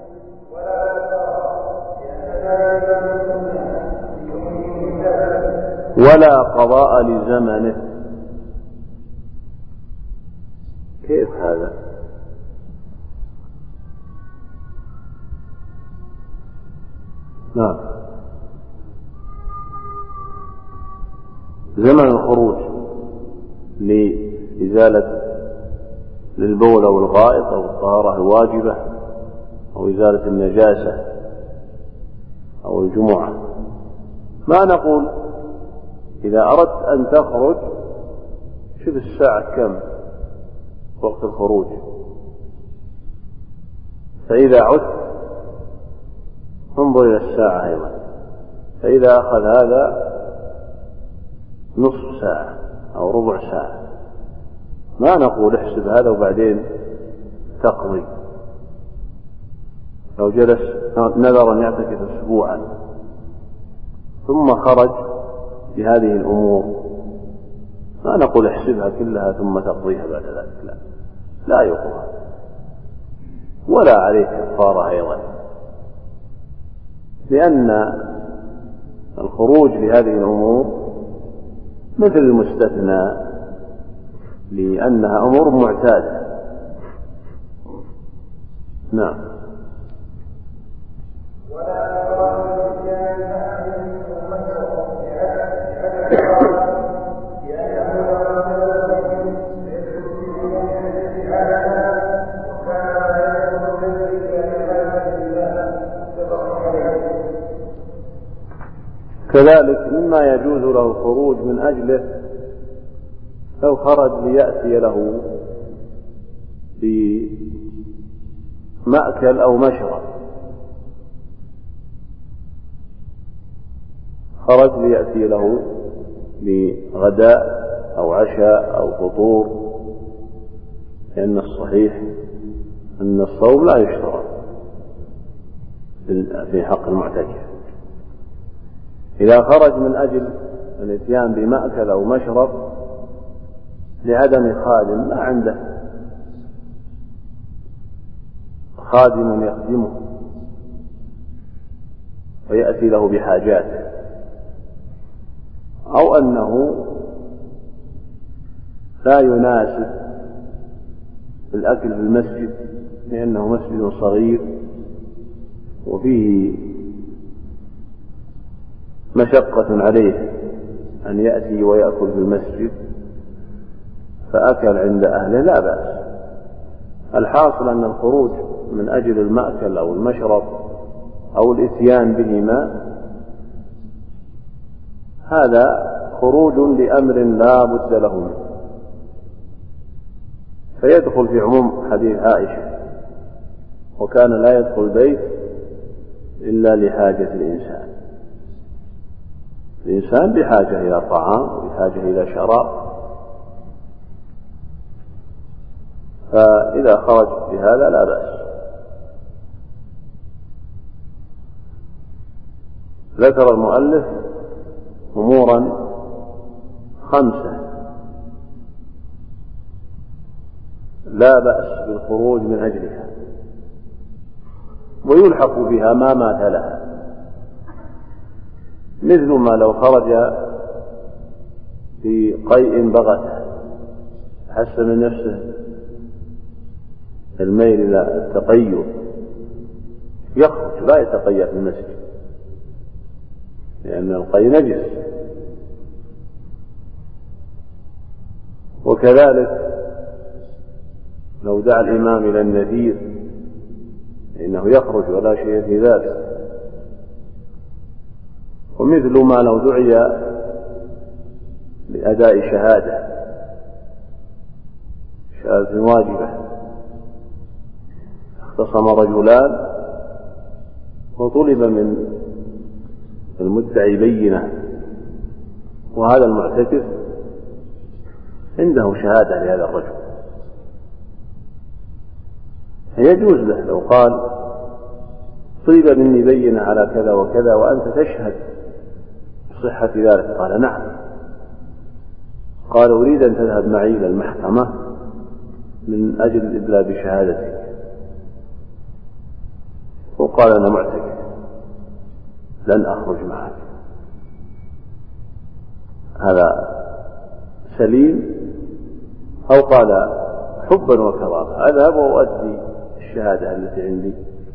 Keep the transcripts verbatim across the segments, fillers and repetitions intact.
ولا قضاء لزمنه. كيف هذا؟ نعم، زمن الخروج لإزالة للبول أو الغائط أو الطهارة الواجبة أو إزالة النجاسة أو الجمعة، ما نقول إذا أردت أن تخرج شوف الساعة كم وقت الخروج، فإذا عدت انظر إلى الساعة أيضا، فإذا أخذ هذا نصف ساعة أو ربع ساعة ما نقول احسب هذا وبعدين تقضي. لو جلس نذر أن يعتكف أسبوعا ثم خرج بهذه الأمور ما نقول احسبها كلها ثم تقضيها بعد ذلك، لا لا يقضى ولا عليه كفارة أيضا، لأن الخروج لهذه الأمور مثل المستثنى لأنها أمور معتادة. نعم. كذلك مما يجوز له الخروج من أجله لو خرج ليأتي له بمأكل أو مشرب، خرج ليأتي له بغداء أو عشاء أو فطور، لأن الصحيح أن الصوم لا يشترط في حق المعتكف. إذا خرج من أجل الاتيان بمأكل أو مشرب لعدم خادم، ما عنده خادم يخدمه ويأتي له بحاجاته، أو أنه لا يناسب الأكل في المسجد لأنه مسجد صغير وفيه مشقة عليه أن يأتي ويأكل في المسجد فأكل عند أهله، لا بأس. الحاصل أن الخروج من أجل المأكل أو المشرب أو الإتيان بهما هذا خروج لأمر لا بد له منه، فيدخل في عموم حديث عائشة وكان لا يدخل البيت إلا لحاجة الإنسان. الإنسان بحاجة إلى طعام وبحاجة إلى شراب، فإذا خرج بهذا لا بأس. ذكر المؤلف أمورا خمسة لا بأس بالخروج من أجلها، ويلحق بها ما مات لها، مثل ما لو خرج في قيء بغته حس من نفسه الميل إلى التقيؤ يخرج لا يتقيأ في المسجد لأن القيء نجس. وكذلك لو دعا الإمام إلى النذير فإنه يخرج ولا شيء في ذلك. ومثل ما لو دعي لأداء شهادة شهادة واجبة، اختصم رجلان وطلب من المدعي بينة وهذا المعتكف عنده شهادة لهذا الرجل، فيجوز له لو قال طلب مني بينة على كذا وكذا وأنت تشهد بصحة ذلك، قال نعم، قال أريد أن تذهب معي إلى المحكمة من أجل الإدلاء بشهادتك، وقال أنا معتكف لن أخرج معك، هذا سليم. أو قال حبا وكرامة أذهب وأؤدي الشهادة التي عندي،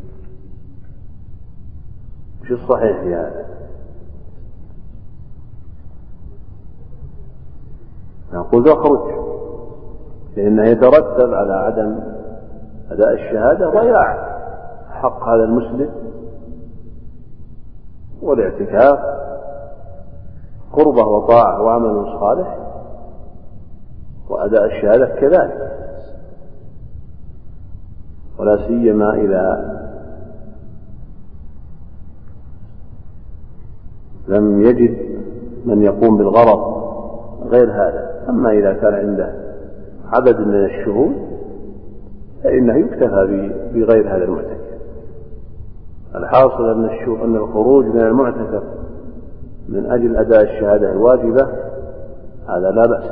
مش الصحيح في هذا؟ نقول اخرج، لأنه يترتب على عدم أداء الشهادة ضياع حق هذا المسلم، والاعتكاف قربة وطاعة وعمل صالح، وأداء الشهادة كذلك، ولا سيما إذا لم يجد من يقوم بالغرض غير هذا. أما إذا كان عنده عدد من الشهود فإنه يكتفى بغير هذا المعتكف. الحاصل أن أن الخروج من المعتكف من أجل أداء الشهادة الواجبة هذا لا بأس.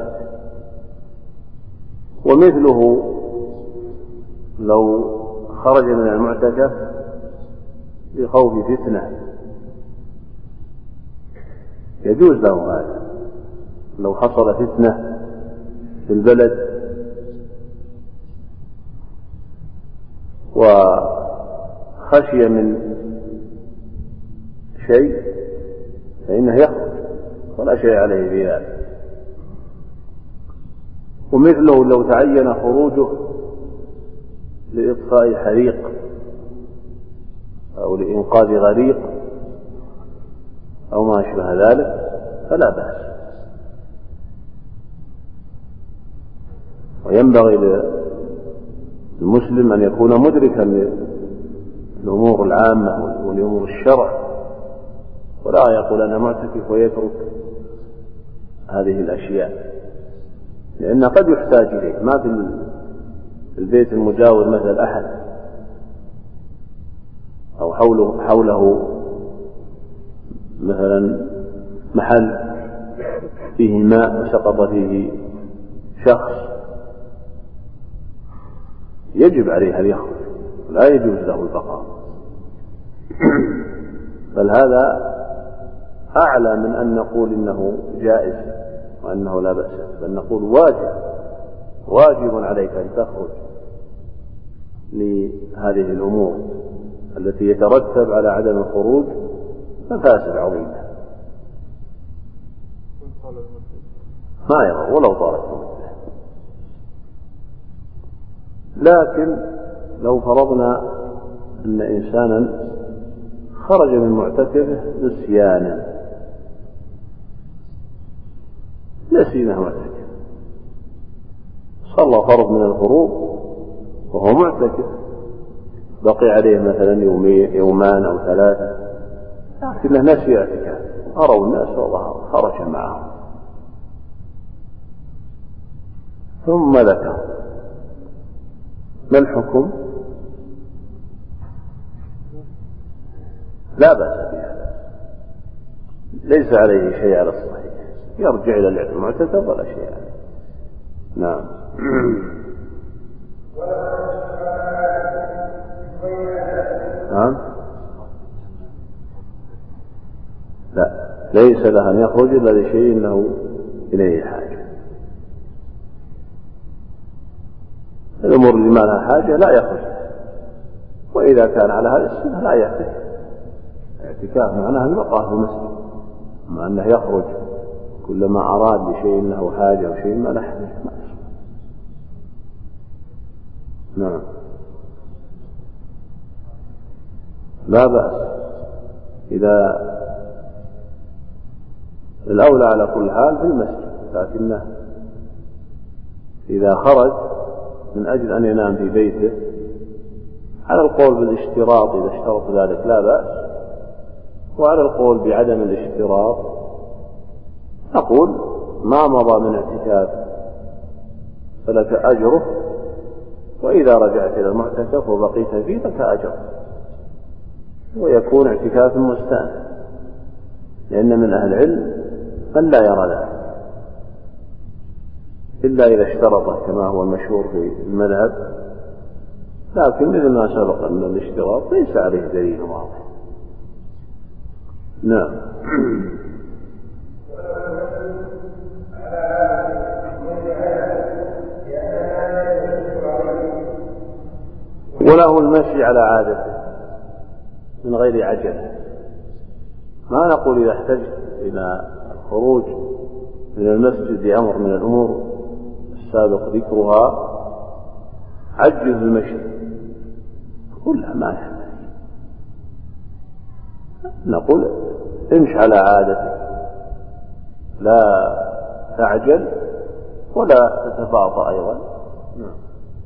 ومثله لو خرج من المعتكف بخوف فتنة يجوز له هذا. لو حصل فتنة في البلد وخشي من شيء فإنه يخرج ولا شيء عليه في ذلك. ومثله لو تعين خروجه لإطفاء حريق أو لإنقاذ غريق أو ما أشبه ذلك فلا بأس. وينبغي للمسلم أن يكون مدركا للأمور العامة ولأمور الشرع، ولا يقول أنا معتكف ويترك هذه الأشياء، لأن قد يحتاج إليه. ما في البيت المجاور مثل أحد أو حوله, حوله مثلا محل فيه ماء وسقط فيه شخص، يجب عليه أن يخرج، لا يجوز له البقاء. بل هذا أعلى من أن نقول إنه جائز وأنه لا بأس، بل نقول واجب واجب عليك أن تخرج لهذه الأمور التي يترتب على عدم الخروج مفاسد عظيمة ما يضر ولو طالت المدة. لكن لو فرضنا أن إنسانا خرج من معتكفه نسيانا، نسينا معتكف، صلى فرض من الفروض وهو معتكف، بقي عليه مثلا يومين يومان أو ثلاثة، لكنه نسي اعتكاف، أروا الناس وظهر خرج معهم ثم ذكر، ما الحكم؟ لا بأس بهذا، ليس عليه شيء على الصحيح، يرجع إلى المعتكف ولا شيء عليه. نعم. نعم. لا، ليس له أن يخرج إلا لشيء له إليه حاجة. الأمور اللي ما لها حاجة لا يخرج، وإذا كان على هذه السنة لا يعتكف. اعتكاف معناه البقاء في المسجد، مع أنه يخرج كلما أراد لشيء له حاجة أو شيء ما له حاجة ما يصبح. نعم. لا بأس، إذا الأولى على كل حال في المسجد، لكنه إذا خرج من أجل أن ينام في بيته على القول بالاشتراط إذا اشترط ذلك لا بأس، وعلى القول بعدم الاشتراط نقول ما مضى من اعتكاف فلك أجره، وإذا رجعت إلى المعتكف وبقيت فيه لك أجر، ويكون اعتكاف مستأنف، لأن من أهل العلم من لا يرى ذلك إلا إذا اشترطه كما هو المشهور في المذهب لكن مثل ما سبق أن الاشتراط ليس عليه دليل واضح. نعم. وله المشي على عادته من غير عجل. ما نقول إذا احتجت إلى الخروج من المسجد أمر من الأمور السابق ذكرها عجل المشي، كلها ما يحتاج. نقول امش على عادتك، لا تعجل ولا تتباطأ أيضا. نعم.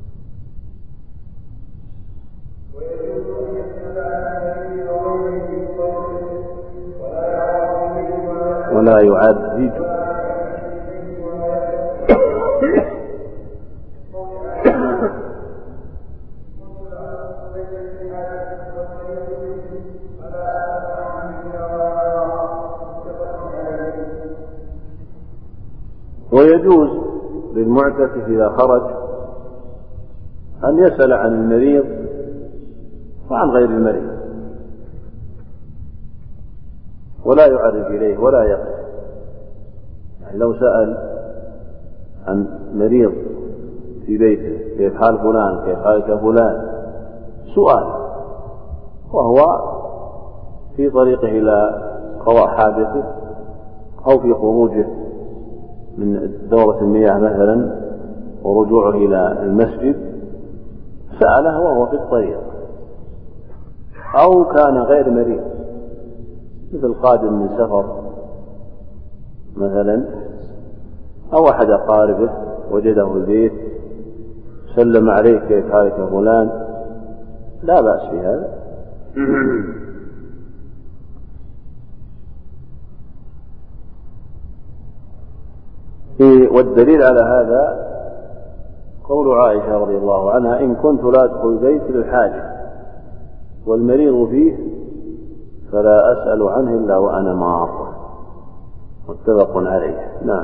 ولا يعذب ويجوز للمعتكف إذا خرج أن يسأل عن المريض وعن غير المريض ولا يعرج إليه ولا يقف. يعني لو سأل عن مريض في بيته كيف حال فلان كيف حالك فلان سؤال وهو في طريقه إلى قضاء حاجته أو في خروجه من دورة المياه مثلا ورجوعه إلى المسجد سأله وهو في الطريق، أو كان غير مريض مثل قادم من سفر مثلا أو أحد أقاربه وجده في البيت سلم عليه كيف حالك فلان لا بأس بهذا. والدليل على هذا قول عائشة رضي الله عنها إن كنت لا أدخل البيت للحاجة والمريض فيه فلا أسأل عنه إلا وأنا مار، متفق عليه. نعم.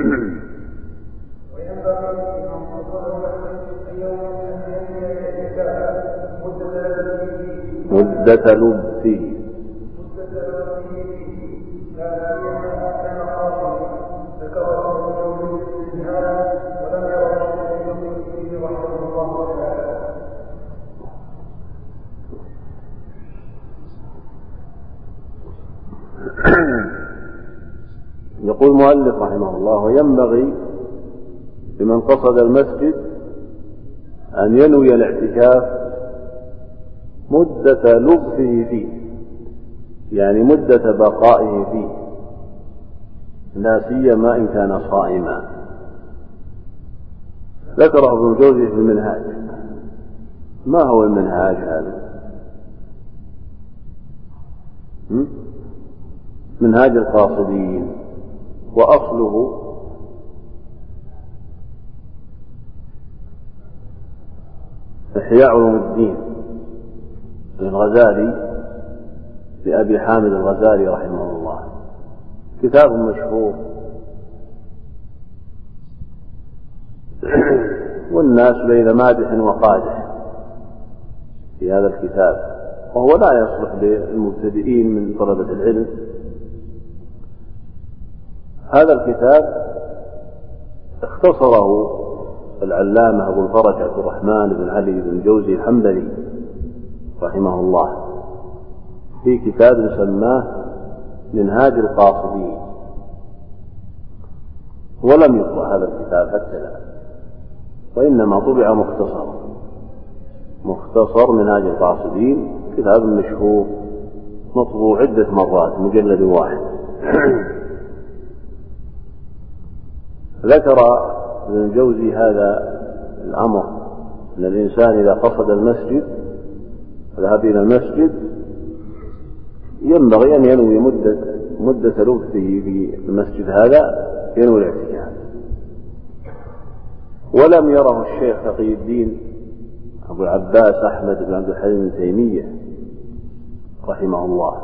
مدة لبثه يقول المؤلف رحمه الله وينبغي لمن قصد المسجد أن ينوي الاعتكاف مدة لبثه فيه، يعني مدة بقائه فيه، لا سيما إن كان صائما. ذكره ابن الجوزي في المنهاج. ما هو المنهاج هذا؟ منهاج القاصدين، وأصله إحياء علوم الدين للغزالي لأبي حامد الغزالي رحمه الله، كتاب مشهور والناس بين مادح وقادح في هذا الكتاب، وهو لا يصلح للمبتدئين من طلبة العلم. هذا الكتاب اختصره العلامة أبو الفرج عبد الرحمن بن علي بن الجوزي الحنبلي رحمه الله في كتاب سماه منهاج القاصدين، ولم يطبع هذا الكتاب حتى الآن، وإنما طبع مختصر مختصر منهاج القاصدين، كتاب مشهور مطبوع عدة مرات مجلد واحد. ذكر ابن الجوزي هذا الأمر أن الإنسان إذا قصد المسجد ذهب إلى المسجد ينبغي أن ينوي مدة مدة لبثه في المسجد هذا ينوي الاعتكاف. ولم يره الشيخ تقي الدين أبو العباس أحمد بن عبد الحليم بن تيمية رحمه الله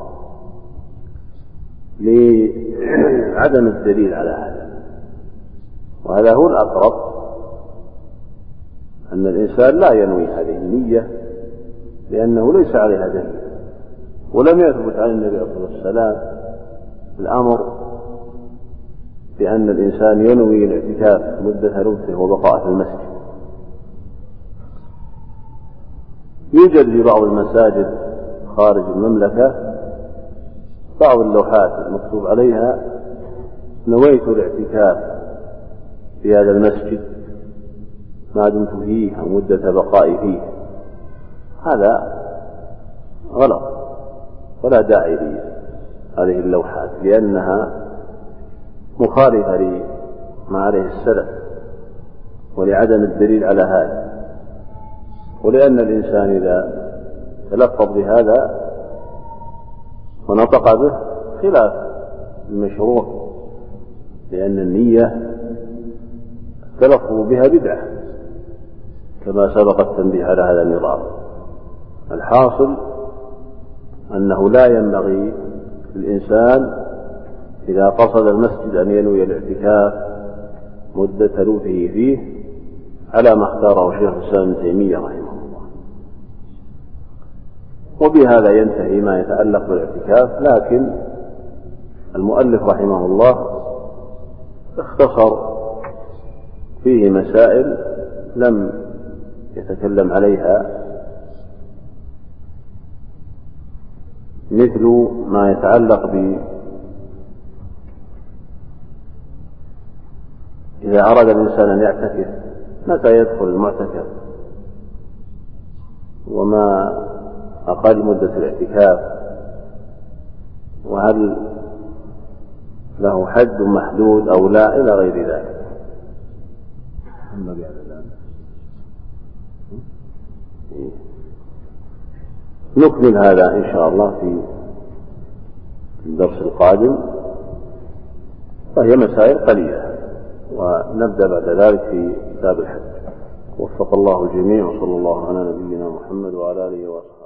لعدم الدليل على هذا، وهذا هو الأقرب أن الإنسان لا ينوي هذه النية لأنه ليس عليها دليل، ولم يثبت عن النبي عليه الصلاة والسلام الأمر بأن الإنسان ينوي الاعتكاف مدة لبثه وبقاء في المسجد. يوجد في بعض المساجد خارج المملكة بعض اللوحات المكتوب عليها نويت الاعتكاف في هذا المسجد ما دمت فيه أو مدة بقائي فيه. هذا غلط ولا داعي لهذه اللوحات، لأنها مخالفة لما عليه السلف ولعدم الدليل على هذا، ولأن الإنسان إذا تلفظ بهذا ونطق به خلاف المشروع، لأن النية التلفظ بها بدعة كما سبق التنبيه على هذا النظام. الحاصل أنه لا ينبغي للإنسان إذا قصد المسجد أن ينوي الاعتكاف مدة لبثه فيه على ما اختاره شيخ الإسلام ابن تيمية رحمه الله. وبهذا ينتهي ما يتعلق بالاعتكاف، لكن المؤلف رحمه الله اختصر فيه مسائل لم يتكلم عليها، مثل ما يتعلق ب إذا أراد الإنسان أن يعتكف متى يدخل المعتكف، وما أقل مدة الاعتكاف، وهل له حد محدود أو لا، إلى غير ذلك. نكمل هذا إن شاء الله في الدرس القادم، وهي مسائل قليلة، ونبدأ بعد ذلك في كتاب الحج. وفق الله الجميع، وصلى الله على نبينا محمد وعلى آله وصحبه.